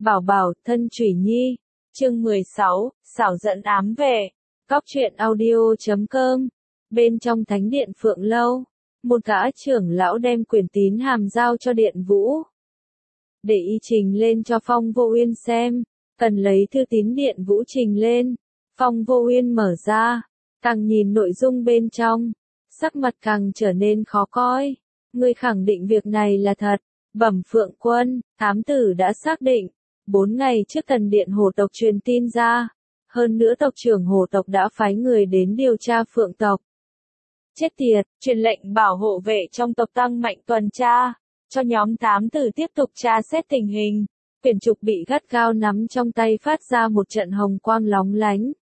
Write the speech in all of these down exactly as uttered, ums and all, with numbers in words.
Bảo bảo, thân Trủy Nhi. Chương mười sáu, xảo giận ám về. Cóc truyện audio chấm com. Bên trong thánh điện Phượng Lâu, một gã trưởng lão đem quyển tín hàm giao cho Điện Vũ. Để y trình lên cho Phong Vô Uyên xem, cần lấy thư tín Điện Vũ trình lên. Phong Vô Uyên mở ra, càng nhìn nội dung bên trong, sắc mặt càng trở nên khó coi. Ngươi khẳng định việc này là thật. Bẩm Phượng Quân, thám tử đã xác định. Bốn ngày trước Tần Điện Hồ tộc truyền tin ra. Hơn nữa tộc trưởng Hồ tộc đã phái người đến điều tra Phượng tộc. Chết tiệt, truyền lệnh bảo hộ vệ trong tộc tăng mạnh tuần tra, cho nhóm thám tử tiếp tục tra xét tình hình. Quyển trục bị gắt gao nắm trong tay phát ra một trận hồng quang lóng lánh.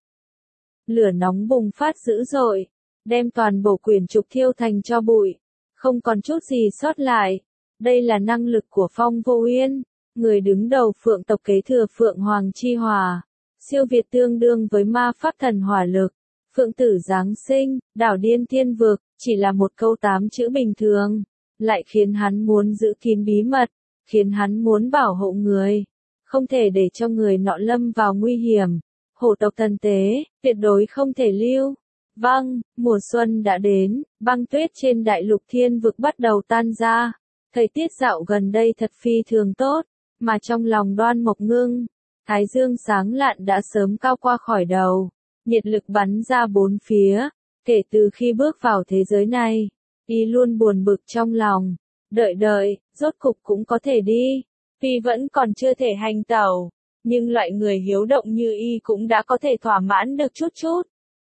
Lửa nóng bùng phát dữ dội, đem toàn bộ quyển trục thiêu thành tro bụi, không còn chút gì sót lại. Đây là năng lực của Phong Vô Uyên, người đứng đầu Phượng tộc kế thừa Phượng Hoàng Chi Hỏa, siêu việt tương đương với ma pháp thần hỏa lực. Phượng tử Giáng sinh, đảo Điên Thiên Vực, chỉ là một câu tám chữ bình thường, lại khiến hắn muốn giữ kín bí mật, khiến hắn muốn bảo hộ người, không thể để cho người nọ lâm vào nguy hiểm. Hổ tộc thần tế, tuyệt đối không thể lưu. Vâng, mùa xuân đã đến, băng tuyết trên đại lục Thiên Vực bắt đầu tan ra. Thời tiết dạo gần đây thật phi thường tốt, mà trong lòng Đoan Mộc Ngưng, thái dương sáng lạn đã sớm cao qua khỏi đầu, nhiệt lực bắn ra bốn phía. Kể từ khi bước vào thế giới này, y luôn buồn bực trong lòng, đợi đợi, rốt cục cũng có thể đi. Tuy vẫn còn chưa thể hành tẩu, nhưng loại người hiếu động như y cũng đã có thể thỏa mãn được chút chút.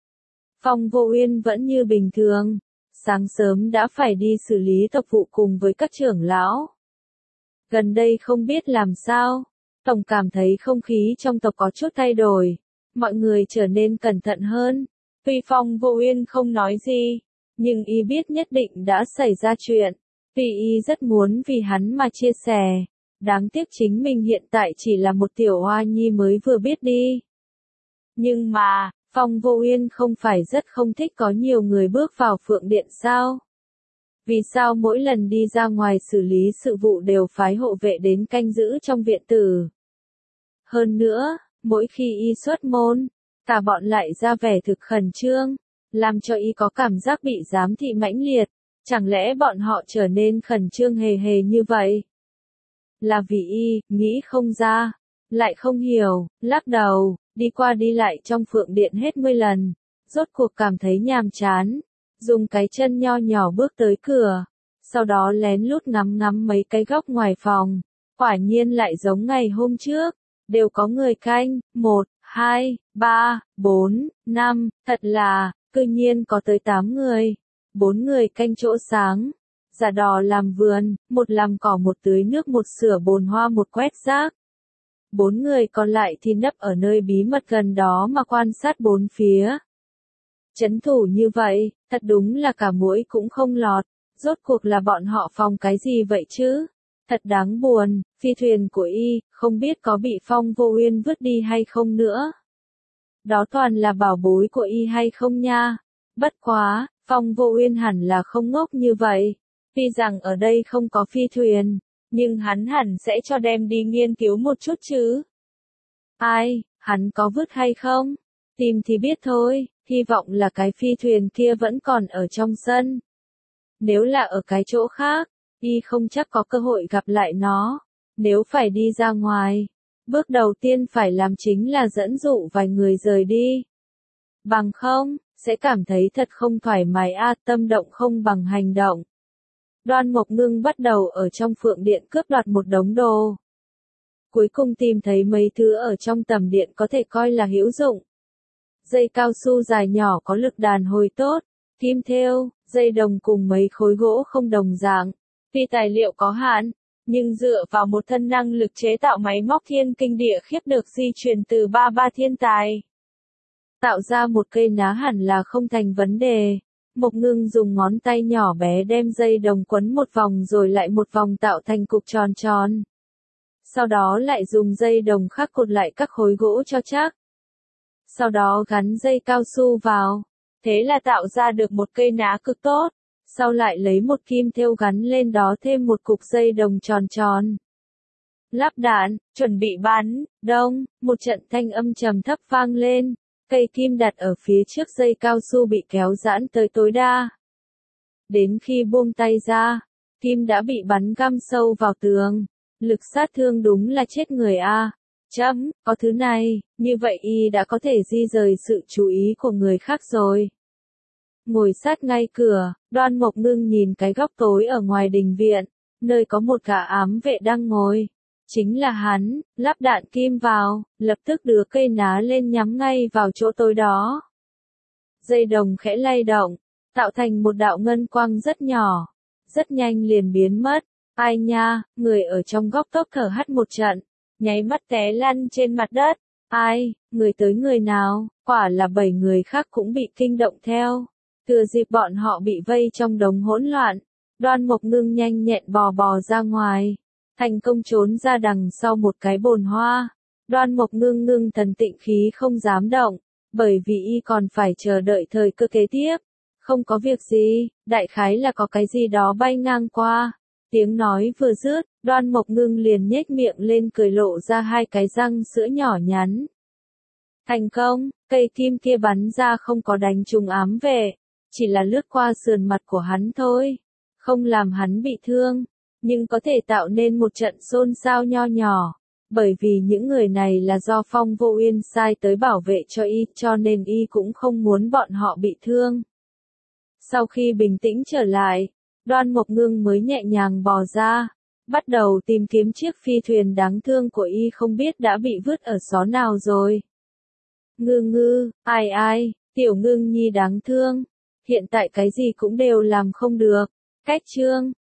Phong Vô Uyên vẫn như bình thường. Sáng sớm đã phải đi xử lý tộc vụ cùng với các trưởng lão. Gần đây không biết làm sao, tổng cảm thấy không khí trong tộc có chút thay đổi, mọi người trở nên cẩn thận hơn. Tuy Phong Vô Uyên không nói gì, nhưng y biết nhất định đã xảy ra chuyện, vì y rất muốn vì hắn mà chia sẻ. Đáng tiếc chính mình hiện tại chỉ là một tiểu hoa nhi mới vừa biết đi. Nhưng mà, Phong Vô Uyên không phải rất không thích có nhiều người bước vào Phượng Điện sao? Vì sao mỗi lần đi ra ngoài xử lý sự vụ đều phái hộ vệ đến canh giữ trong viện tử? Hơn nữa, mỗi khi y xuất môn, cả bọn lại ra vẻ thực khẩn trương, làm cho y có cảm giác bị giám thị mãnh liệt. Chẳng lẽ bọn họ trở nên khẩn trương hề hề như vậy? Là vì y, nghĩ không ra, lại không hiểu, lắc đầu. Đi qua đi lại trong Phượng Điện hết mươi lần, rốt cuộc cảm thấy nhàm chán, dùng cái chân nho nhỏ bước tới cửa, sau đó lén lút ngắm ngắm mấy cái góc ngoài phòng, quả nhiên lại giống ngày hôm trước, đều có người canh, một, hai, ba, bốn, năm, thật là, cư nhiên có tới tám người, bốn người canh chỗ sáng, giả đò làm vườn, một làm cỏ một tưới nước một sửa bồn hoa một quét rác. Bốn người còn lại thì nấp ở nơi bí mật gần đó mà quan sát bốn phía. Chấn thủ như vậy, thật đúng là cả muỗi cũng không lọt, rốt cuộc là bọn họ phòng cái gì vậy chứ? Thật đáng buồn, phi thuyền của y, không biết có bị Phong Vô Uyên vứt đi hay không nữa. Đó toàn là bảo bối của y hay không nha? Bất quá, Phong Vô Uyên hẳn là không ngốc như vậy. Tuy rằng ở đây không có phi thuyền, nhưng hắn hẳn sẽ cho đem đi nghiên cứu một chút chứ. Ai, hắn có vứt hay không? Tìm thì biết thôi, hy vọng là cái phi thuyền kia vẫn còn ở trong sân. Nếu là ở cái chỗ khác, y không chắc có cơ hội gặp lại nó. Nếu phải đi ra ngoài, bước đầu tiên phải làm chính là dẫn dụ vài người rời đi. Bằng không, sẽ cảm thấy thật không thoải mái a, tâm động không bằng hành động. Đoan Mộc Ngưng bắt đầu ở trong Phượng Điện cướp đoạt một đống đồ. Cuối cùng tìm thấy mấy thứ ở trong tầm điện có thể coi là hữu dụng. Dây cao su dài nhỏ có lực đàn hồi tốt, kim thêu, dây đồng cùng mấy khối gỗ không đồng dạng. Tuy tài liệu có hạn, nhưng dựa vào một thân năng lực chế tạo máy móc thiên kinh địa khiếp được di truyền từ ba ba thiên tài. Tạo ra một cây ná hẳn là không thành vấn đề. Mộc Ngưng dùng ngón tay nhỏ bé đem dây đồng quấn một vòng rồi lại một vòng tạo thành cục tròn tròn. Sau đó lại dùng dây đồng khác cột lại các khối gỗ cho chắc. Sau đó gắn dây cao su vào. Thế là tạo ra được một cây ná cực tốt. Sau lại lấy một kim thêu gắn lên đó thêm một cục dây đồng tròn tròn. lắp đạn, chuẩn bị bắn, đông, một trận thanh âm trầm thấp vang lên, cây kim đặt ở phía trước dây cao su bị kéo giãn tới tối đa. Đến khi buông tay ra, kim đã bị bắn găm sâu vào tường, lực sát thương đúng là chết người a. Chấm, có thứ này, như vậy y đã có thể di rời sự chú ý của người khác rồi. Ngồi sát ngay cửa, Đoan Mộc Ngưng nhìn cái góc tối ở ngoài đình viện, nơi có một gã ám vệ đang ngồi. Chính là hắn, lắp đạn kim vào, lập tức đưa cây ná lên nhắm ngay vào chỗ tối đó. Dây đồng khẽ lay động, tạo thành một đạo ngân quang rất nhỏ, rất nhanh liền biến mất. Ai nha, người ở trong góc tốc thở hắt một trận, nháy mắt té lăn trên mặt đất. Ai, người tới người nào, quả là bảy người khác cũng bị kinh động theo. Thừa dịp bọn họ bị vây trong đống hỗn loạn, Đoan Mộc Ngưng nhanh nhẹn bò bò ra ngoài, thành công trốn ra đằng sau một cái bồn hoa. Đoan Mộc Ngưng ngưng thần tịnh khí không dám động, bởi vì y còn phải chờ đợi thời cơ kế tiếp. Không có việc gì, đại khái là có cái gì đó bay ngang qua. Tiếng nói vừa dứt, Đoan Mộc Ngưng liền nhếch miệng lên cười lộ ra hai cái răng sữa nhỏ nhắn. Thành công, cây kim kia bắn ra không có đánh trúng ám vệ, chỉ là lướt qua sườn mặt của hắn thôi, không làm hắn bị thương, nhưng có thể tạo nên một trận xôn xao nho nhỏ, bởi vì những người này là do Phong Vô Uyên sai tới bảo vệ cho y, cho nên y cũng không muốn bọn họ bị thương. Sau khi bình tĩnh trở lại, Đoan Mộc Ngưng mới nhẹ nhàng bò ra, bắt đầu tìm kiếm chiếc phi thuyền đáng thương của y không biết đã bị vứt ở xó nào rồi. Ngư ngư, ai ai, tiểu Ngưng nhi đáng thương, hiện tại cái gì cũng đều làm không được. Cách chương